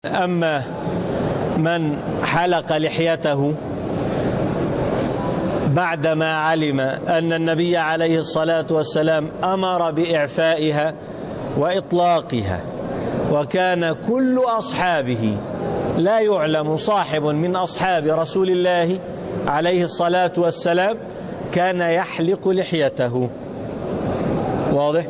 أما من حلق لحيته بعدما علم أن النبي عليه الصلاة والسلام أمر بإعفائها وإطلاقها، وكان كل أصحابه لا يعلم صاحب من أصحاب رسول الله عليه الصلاة والسلام كان يحلق لحيته. واضح؟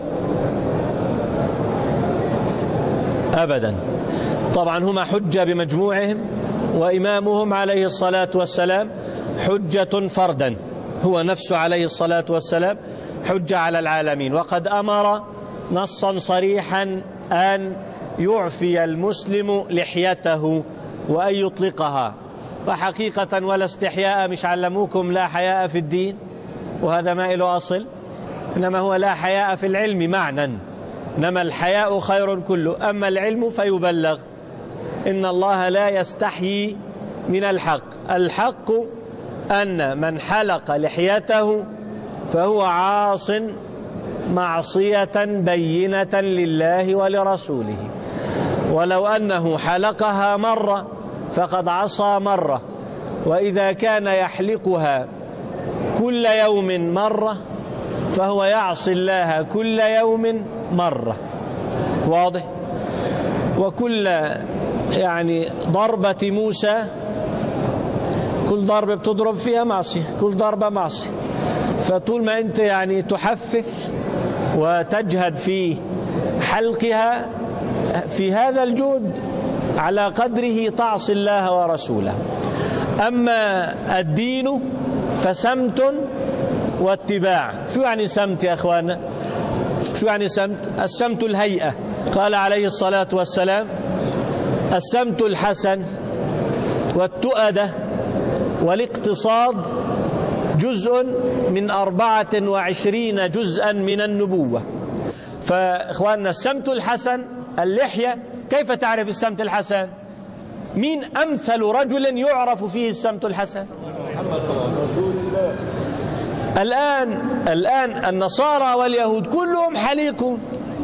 أبدا. طبعا هما حجة بمجموعهم، وإمامهم عليه الصلاة والسلام حجة فردا، هو نفسه عليه الصلاة والسلام حجة على العالمين، وقد أمر نصا صريحا أن يعفي المسلم لحيته وأن يطلقها. فحقيقة ولا استحياء، مش علموكم لا حياء في الدين، وهذا ما له أصل، إنما هو لا حياء في العلم معنى، إنما الحياء خير كله، أما العلم فيبلغ. إن الله لا يستحيي من الحق. الحق أن من حلق لحيته فهو عاص معصية بينة لله ولرسوله، ولو أنه حلقها مرة فقد عصى مرة، وإذا كان يحلقها كل يوم مرة فهو يعصي الله كل يوم مرة. واضح؟ وكل ضربة موسى، كل ضربة بتضرب فيها معصية، كل ضربة معصية. فطول ما أنت تحفف وتجهد في حلقها في هذا الجهد على قدره تعصي الله ورسوله. أما الدين فسمت واتباع. شو يعني سمت يا أخوانا؟ شو يعني سمت؟ السمت الهيئة. قال عليه الصلاة والسلام: السمت الحسن والتؤدة والاقتصاد جزء من 24 جزءا من النبوة. فإخواننا السمت الحسن اللحية. كيف تعرف السمت الحسن؟ مين أمثل رجل يعرف فيه السمت الحسن؟ الآن النصارى واليهود كلهم حليقون،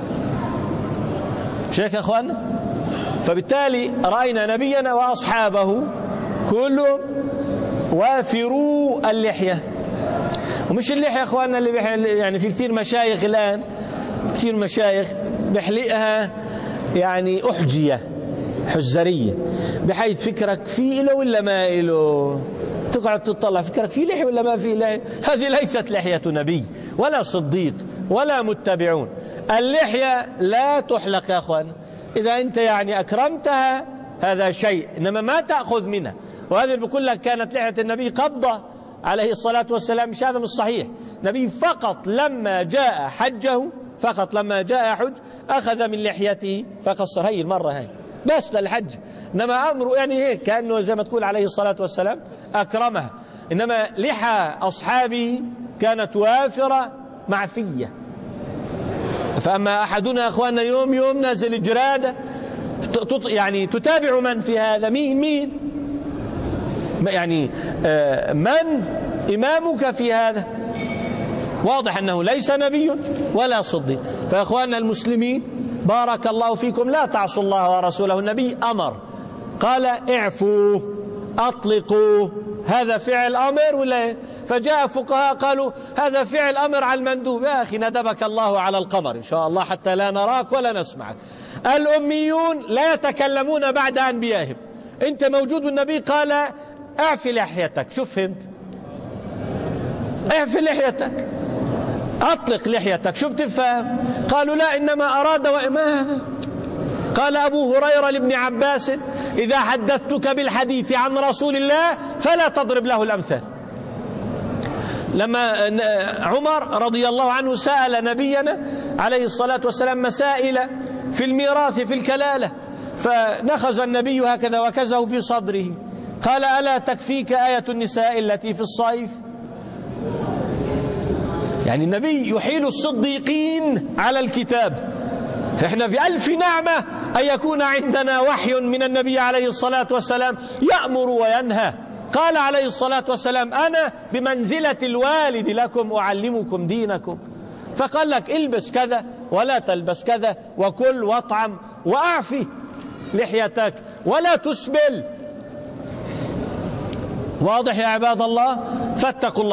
مش هيك يا أخواننا؟ فبالتالي رأينا نبينا وأصحابه كلهم وافروا اللحية. ومش اللحية يا أخواننا اللي في كثير مشايخ الآن، كثير مشايخ بحلقها أحجية حزرية، بحيث فكرك في إله ولا ما إله، تقعد تطلع فكرك في لحية ولا ما في لحية. هذه ليست لحية نبي ولا صديق ولا متبعون. اللحية لا تحلق يا أخوان، إذا أنت أكرمتها هذا شيء، إنما ما تأخذ منها. وهذا بقول لك كانت لحية النبي قبضة عليه الصلاة والسلام، مش هذا مش صحيح. النبي فقط لما جاء حجه، فقط لما جاء حج أخذ من لحيته فقصر هي المرة هاي بس للحج، إنما أمره هيك كأنه زي ما تقول عليه الصلاة والسلام أكرمها. إنما لحى أصحابه كانت وافرة معفية. فأما أحدنا أخواننا يوم نازل جرادة تتابع من في هذا؟ مين من إمامك في هذا؟ واضح أنه ليس نبي ولا صديق. فأخواننا المسلمين بارك الله فيكم لا تعصوا الله ورسوله. النبي أمر، قال اعفوا أطلقوا، هذا فعل أمر ولا؟ فجاء فقهاء قالوا هذا فعل أمر على المندوب. يا أخي ندبك الله على القمر إن شاء الله حتى لا نراك ولا نسمعك. الأميون لا يتكلمون بعد أنبيائهم. أنت موجود والنبي قال اعفي لحيتك. شوف فهمت؟ اعفي لحيتك، أطلق لحيتك. شو بتفهم؟ قالوا لا، إنما أراد ما هذا. قال أبو هريرة لابن عباس: إذا حدثتك بالحديث عن رسول الله فلا تضرب له الأمثال. لما عمر رضي الله عنه سأل نبينا عليه الصلاة والسلام مسائل في الميراث في الكلالة، فنخز النبي هكذا وكزه في صدره، قال: ألا تكفيك آية النساء التي في الصيف؟ النبي يحيل الصديقين على الكتاب. فإحنا بألف نعمة أن يكون عندنا وحي من النبي عليه الصلاة والسلام يأمر وينهى. قال عليه الصلاة والسلام: أنا بمنزلة الوالد لكم أعلمكم دينكم. فقال لك البس كذا ولا تلبس كذا، وكل واطعم وأعفي لحيتك ولا تسبل. واضح يا عباد الله؟ فاتقوا الله.